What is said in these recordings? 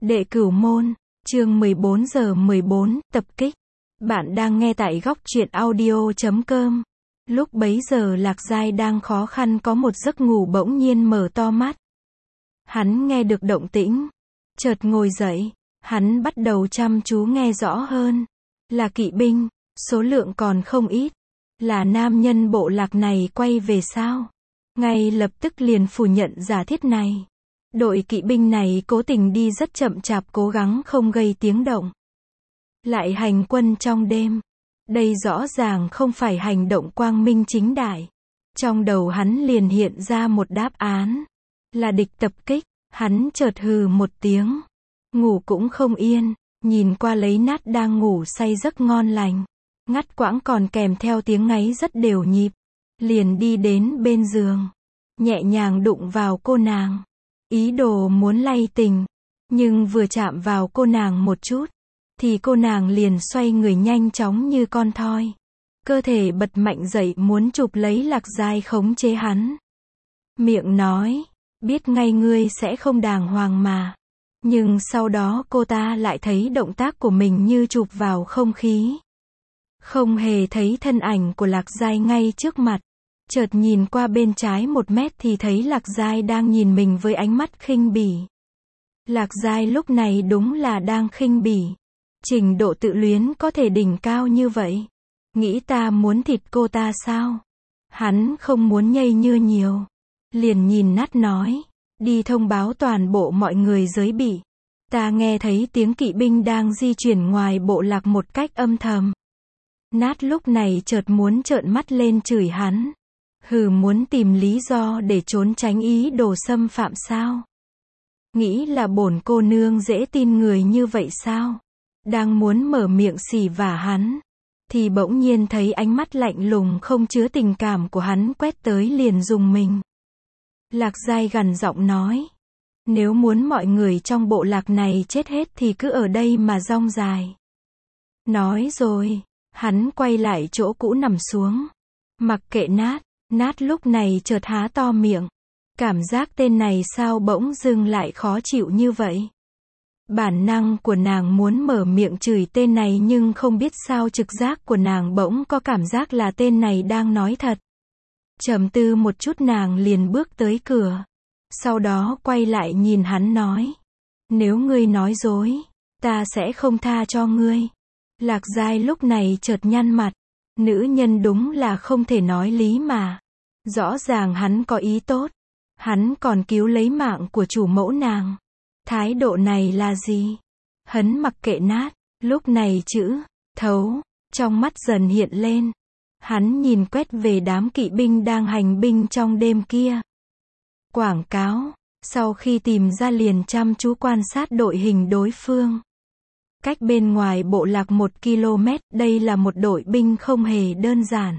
Đệ Cửu Môn, chương 14 giờ 14, tập kích. Bạn đang nghe tại góc truyện audio.com. Lúc bấy giờ Lạc Giai đang khó khăn có một giấc ngủ bỗng nhiên mở to mắt. Hắn nghe được động tĩnh, chợt ngồi dậy, hắn bắt đầu chăm chú nghe rõ hơn. Là kỵ binh, số lượng còn không ít. Là nam nhân bộ lạc này quay về sao? Ngay lập tức liền phủ nhận giả thiết này. Đội kỵ binh này cố tình đi rất chậm chạp, cố gắng không gây tiếng động. Lại hành quân trong đêm. Đây rõ ràng không phải hành động quang minh chính đại. Trong đầu hắn liền hiện ra một đáp án. Là địch tập kích. Hắn chợt hừ một tiếng. Ngủ cũng không yên. Nhìn qua lấy nát đang ngủ say giấc ngon lành. Ngắt quãng còn kèm theo tiếng ngáy rất đều nhịp. Liền đi đến bên giường. Nhẹ nhàng đụng vào cô nàng. Ý đồ muốn lay tình. Nhưng vừa chạm vào cô nàng một chút. Thì cô nàng liền xoay người nhanh chóng như con thoi. Cơ thể bật mạnh dậy muốn chụp lấy Lạc Giai khống chế hắn. Miệng nói. Biết ngay ngươi sẽ không đàng hoàng mà. Nhưng sau đó cô ta lại thấy động tác của mình như chụp vào không khí. Không hề thấy thân ảnh của Lạc Giai ngay trước mặt. Chợt nhìn qua bên trái 1 mét thì thấy Lạc Giai đang nhìn mình với ánh mắt khinh bỉ. Lạc Giai lúc này đúng là đang khinh bỉ. Trình độ tự luyến có thể đỉnh cao như vậy. Nghĩ ta muốn thịt cô ta sao? Hắn không muốn nhây nhưa nhiều. Liền nhìn nát nói. Đi thông báo toàn bộ mọi người giới bị. Ta nghe thấy tiếng kỵ binh đang di chuyển ngoài bộ lạc một cách âm thầm. Nát lúc này chợt muốn trợn mắt lên chửi hắn. Hừ, muốn tìm lý do để trốn tránh ý đồ xâm phạm sao? Nghĩ là bổn cô nương dễ tin người như vậy sao? Đang muốn mở miệng xỉ vả hắn. Thì bỗng nhiên thấy ánh mắt lạnh lùng không chứa tình cảm của hắn quét tới liền rùng mình. Lạc Giai gằn giọng nói. Nếu muốn mọi người trong bộ lạc này chết hết thì cứ ở đây mà rong dài. Nói rồi, hắn quay lại chỗ cũ nằm xuống. Mặc kệ nát. Nát lúc này chợt há to miệng. Cảm giác tên này sao bỗng dưng lại khó chịu như vậy. Bản năng của nàng muốn mở miệng chửi tên này nhưng không biết sao trực giác của nàng bỗng có cảm giác là tên này đang nói thật. Trầm tư một chút nàng liền bước tới cửa. Sau đó quay lại nhìn hắn nói. Nếu ngươi nói dối, ta sẽ không tha cho ngươi. Lạc Giai lúc này chợt nhăn mặt. Nữ nhân đúng là không thể nói lý mà. Rõ ràng hắn có ý tốt. Hắn còn cứu lấy mạng của chủ mẫu nàng. Thái độ này là gì? Hắn mặc kệ nát. Lúc này chữ thấu trong mắt dần hiện lên. Hắn nhìn quét về đám kỵ binh đang hành binh trong đêm kia. Quảng cáo. Sau khi tìm ra liền chăm chú quan sát đội hình đối phương. Cách bên ngoài bộ lạc 1 km, đây là một đội binh không hề đơn giản.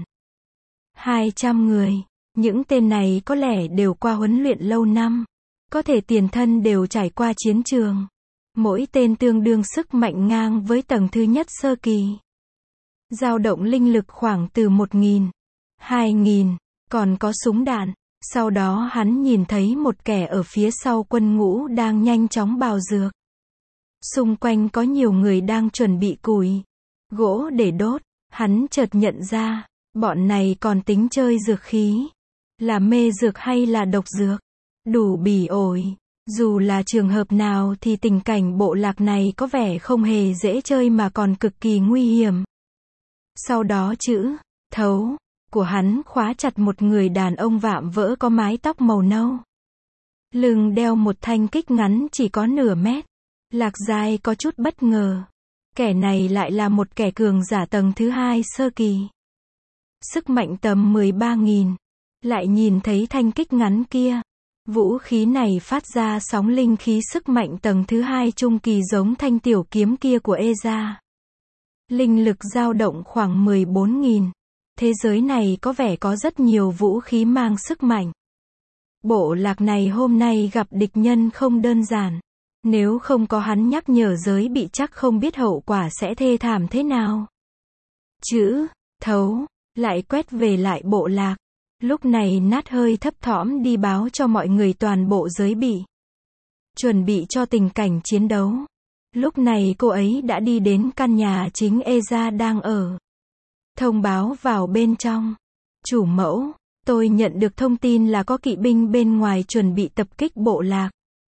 200 người. Những tên này có lẽ đều qua huấn luyện lâu năm. Có thể tiền thân đều trải qua chiến trường. Mỗi tên tương đương sức mạnh ngang với tầng thứ nhất sơ kỳ. Dao động linh lực khoảng từ 1.000, 2.000, còn có súng đạn. Sau đó hắn nhìn thấy một kẻ ở phía sau quân ngũ đang nhanh chóng bào dược. Xung quanh có nhiều người đang chuẩn bị củi, gỗ để đốt. Hắn chợt nhận ra, bọn này còn tính chơi dược khí. Là mê dược hay là độc dược? Đủ bỉ ổi. Dù là trường hợp nào thì tình cảnh bộ lạc này có vẻ không hề dễ chơi mà còn cực kỳ nguy hiểm. Sau đó chữ thấu của hắn khóa chặt một người đàn ông vạm vỡ có mái tóc màu nâu. Lưng đeo một thanh kích ngắn chỉ có nửa mét. Lạc Giai có chút bất ngờ. Kẻ này lại là một kẻ cường giả tầng thứ 2 sơ kỳ. Sức mạnh tầm 13.000. Lại nhìn thấy thanh kích ngắn kia. Vũ khí này phát ra sóng linh khí sức mạnh tầng thứ 2 trung kỳ giống thanh tiểu kiếm kia của Eza. Linh lực dao động khoảng 14.000. Thế giới này có vẻ có rất nhiều vũ khí mang sức mạnh. Bộ lạc này hôm nay gặp địch nhân không đơn giản. Nếu không có hắn nhắc nhở giới bị chắc không biết hậu quả sẽ thê thảm thế nào. Chữ thấu lại quét về lại bộ lạc. Lúc này nát hơi thấp thỏm đi báo cho mọi người toàn bộ giới bị. chuẩn bị cho tình cảnh chiến đấu. Lúc này cô ấy đã đi đến căn nhà chính Eza đang ở. Thông báo vào bên trong. Chủ mẫu, tôi nhận được thông tin là có kỵ binh bên ngoài chuẩn bị tập kích bộ lạc.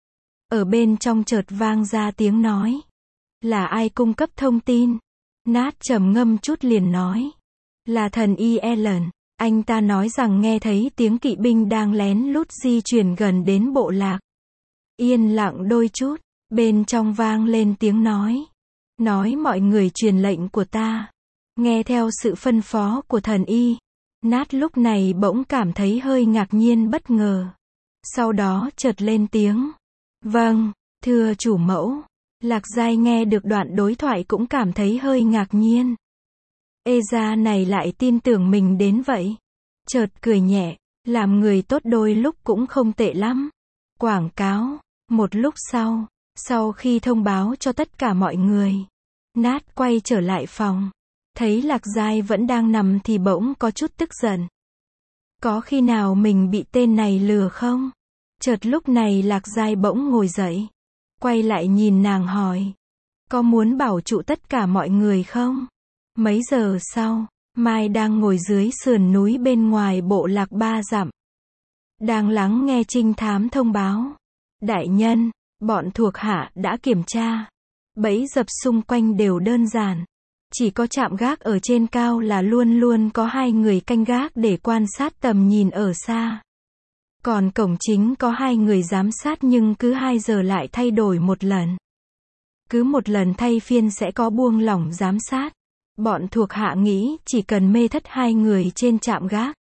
Ở bên trong chợt vang ra tiếng nói. Là ai cung cấp thông tin? Nat trầm ngâm chút liền nói. Là thần y Ellen. Anh ta nói rằng nghe thấy tiếng kỵ binh đang lén lút di chuyển gần đến bộ lạc. Yên lặng đôi chút, bên trong vang lên tiếng nói. Nói mọi người truyền lệnh của ta. Nghe theo sự phân phó của thần y. Nat lúc này bỗng cảm thấy hơi ngạc nhiên bất ngờ. Sau đó chợt lên tiếng. Vâng, thưa chủ mẫu. Lạc Giai nghe được đoạn đối thoại cũng cảm thấy hơi ngạc nhiên. Eza này lại tin tưởng mình đến vậy. Chợt cười nhẹ, làm người tốt đôi lúc cũng không tệ lắm. Quảng cáo. Một lúc sau khi thông báo cho tất cả mọi người, Nat quay trở lại phòng. Thấy Lạc Giai vẫn đang nằm thì bỗng có chút tức giận. Có khi nào mình bị tên này lừa không? Chợt lúc này Lạc Giai bỗng ngồi dậy. Quay lại nhìn nàng hỏi. Có muốn bảo trụ tất cả mọi người không? Mấy giờ sau, Mai đang ngồi dưới sườn núi bên ngoài bộ lạc 3 dặm. Đang lắng nghe trinh thám thông báo. Đại nhân, bọn thuộc hạ đã kiểm tra. Bẫy dập xung quanh đều đơn giản. Chỉ có trạm gác ở trên cao là luôn luôn có 2 người canh gác để quan sát tầm nhìn ở xa. Còn cổng chính có 2 người giám sát nhưng cứ 2 giờ lại thay đổi một lần. Cứ một lần thay phiên sẽ có buông lỏng giám sát. Bọn thuộc hạ nghĩ chỉ cần mê thất 2 người trên trạm gác.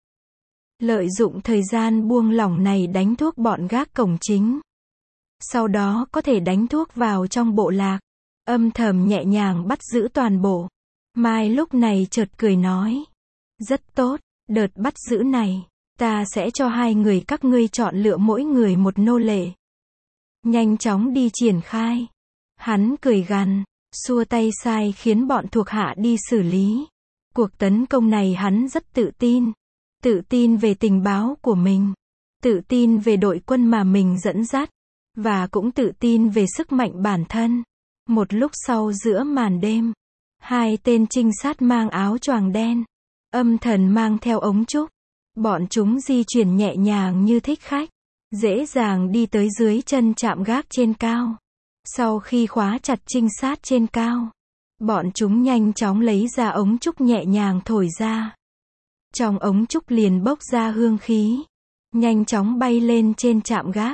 Lợi dụng thời gian buông lỏng này đánh thuốc bọn gác cổng chính. Sau đó có thể đánh thuốc vào trong bộ lạc. Âm thầm nhẹ nhàng bắt giữ toàn bộ. Mai lúc này chợt cười nói. Rất tốt, đợt bắt giữ này, ta sẽ cho 2 người các ngươi chọn lựa mỗi người một nô lệ. Nhanh chóng đi triển khai. Hắn cười gằn, xua tay sai khiến bọn thuộc hạ đi xử lý. Cuộc tấn công này hắn rất tự tin. Tự tin về tình báo của mình. Tự tin về đội quân mà mình dẫn dắt. Và cũng tự tin về sức mạnh bản thân. Một lúc sau giữa màn đêm, 2 tên trinh sát mang áo choàng đen, âm thầm mang theo ống trúc. Bọn chúng di chuyển nhẹ nhàng như thích khách, dễ dàng đi tới dưới chân trạm gác trên cao. Sau khi khóa chặt trinh sát trên cao, bọn chúng nhanh chóng lấy ra ống trúc nhẹ nhàng thổi ra. Trong ống trúc liền bốc ra hương khí, nhanh chóng bay lên trên trạm gác.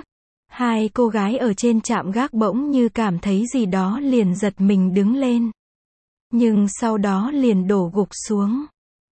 2 cô gái ở trên trạm gác bỗng như cảm thấy gì đó liền giật mình đứng lên. Nhưng sau đó liền đổ gục xuống.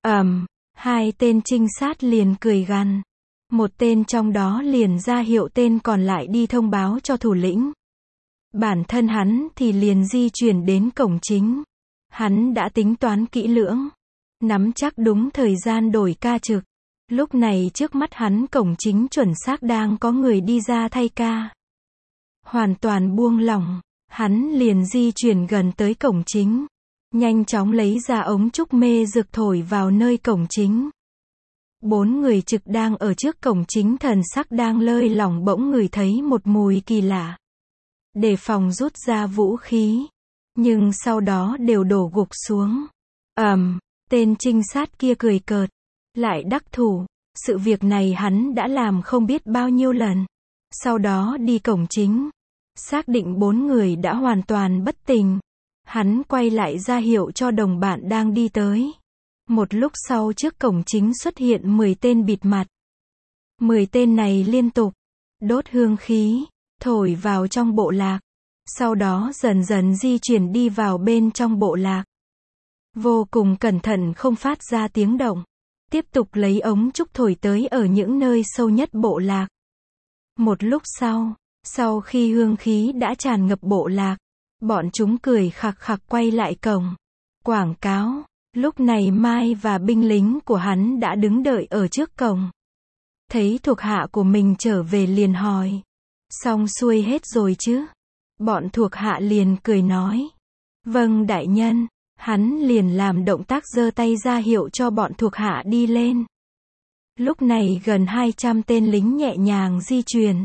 2 tên trinh sát liền cười gằn. Một tên trong đó liền ra hiệu tên còn lại đi thông báo cho thủ lĩnh. Bản thân hắn thì liền di chuyển đến cổng chính. Hắn đã tính toán kỹ lưỡng, nắm chắc đúng thời gian đổi ca trực. Lúc này trước mắt hắn cổng chính chuẩn xác đang có người đi ra thay ca. Hoàn toàn buông lỏng, hắn liền di chuyển gần tới cổng chính. Nhanh chóng lấy ra ống trúc mê dược thổi vào nơi cổng chính. 4 người trực đang ở trước cổng chính thần sắc đang lơi lỏng bỗng ngửi thấy một mùi kỳ lạ. Đề phòng rút ra vũ khí. Nhưng sau đó đều đổ gục xuống. Tên trinh sát kia cười cợt. Lại đắc thủ. Sự việc này hắn đã làm không biết bao nhiêu lần. Sau đó đi cổng chính. Xác định 4 người đã hoàn toàn bất tỉnh. Hắn quay lại ra hiệu cho đồng bạn đang đi tới. Một lúc sau trước cổng chính xuất hiện 10 tên bịt mặt. 10 tên này liên tục đốt hương khí, thổi vào trong bộ lạc. Sau đó dần dần di chuyển đi vào bên trong bộ lạc. Vô cùng cẩn thận không phát ra tiếng động. Tiếp tục lấy ống trúc thổi tới ở những nơi sâu nhất bộ lạc. Một lúc sau khi hương khí đã tràn ngập bộ lạc, bọn chúng cười khặc khặc quay lại cổng. Quảng cáo. Lúc này Mai và binh lính của hắn đã đứng đợi ở trước cổng. Thấy thuộc hạ của mình trở về liền hỏi. Xong xuôi hết rồi chứ? Bọn thuộc hạ liền cười nói. Vâng đại nhân. Hắn liền làm động tác giơ tay ra hiệu cho bọn thuộc hạ đi lên. Lúc này gần 200 tên lính nhẹ nhàng di chuyển.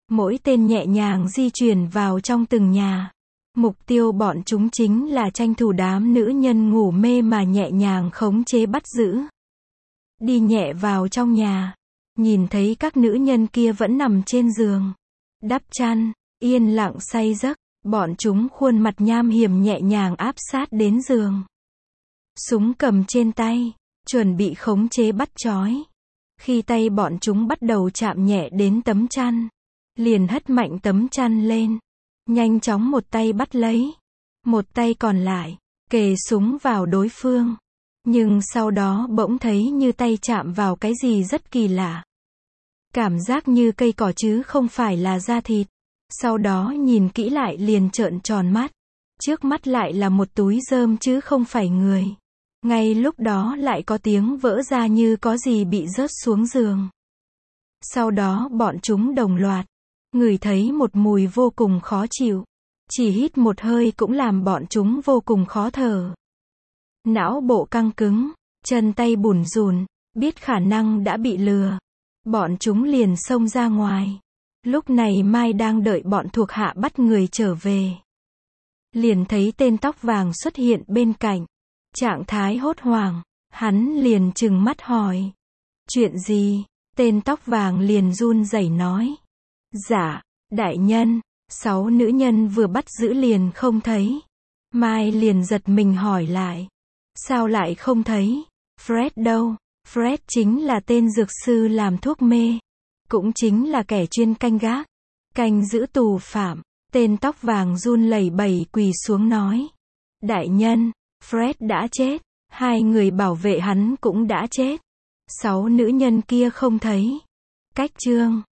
Mỗi tên nhẹ nhàng di chuyển vào trong từng nhà. Mục tiêu bọn chúng chính là tranh thủ đám nữ nhân ngủ mê mà nhẹ nhàng khống chế bắt giữ. Đi nhẹ vào trong nhà. Nhìn thấy các nữ nhân kia vẫn nằm trên giường. Đắp chăn, yên lặng say giấc. Bọn chúng khuôn mặt nham hiểm nhẹ nhàng áp sát đến giường. Súng cầm trên tay, chuẩn bị khống chế bắt trói. Khi tay bọn chúng bắt đầu chạm nhẹ đến tấm chăn, liền hất mạnh tấm chăn lên. Nhanh chóng một tay bắt lấy. Một tay còn lại, kề súng vào đối phương. Nhưng sau đó bỗng thấy như tay chạm vào cái gì rất kỳ lạ. Cảm giác như cây cỏ chứ không phải là da thịt. Sau đó nhìn kỹ lại liền trợn tròn mắt. Trước mắt lại là một túi rơm chứ không phải người. Ngay lúc đó lại có tiếng vỡ ra như có gì bị rớt xuống giường. Sau đó bọn chúng đồng loạt ngửi thấy một mùi vô cùng khó chịu. Chỉ hít một hơi cũng làm bọn chúng vô cùng khó thở. Não bộ căng cứng, chân tay bủn rủn, biết khả năng đã bị lừa. Bọn chúng liền xông ra ngoài. Lúc này Mai đang đợi bọn thuộc hạ bắt người trở về. Liền thấy tên tóc vàng xuất hiện bên cạnh. Trạng thái hốt hoảng, hắn liền trừng mắt hỏi. Chuyện gì? Tên tóc vàng liền run rẩy nói. Dạ, đại nhân, 6 nữ nhân vừa bắt giữ liền không thấy. Mai liền giật mình hỏi lại. Sao lại không thấy? Fred đâu? Fred chính là tên dược sư làm thuốc mê. Cũng chính là kẻ chuyên canh gác. Canh giữ tù phạm. Tên tóc vàng run lẩy bẩy quỳ xuống nói. Đại nhân, Fred đã chết. 2 người bảo vệ hắn cũng đã chết. 6 nữ nhân kia không thấy. Cách chương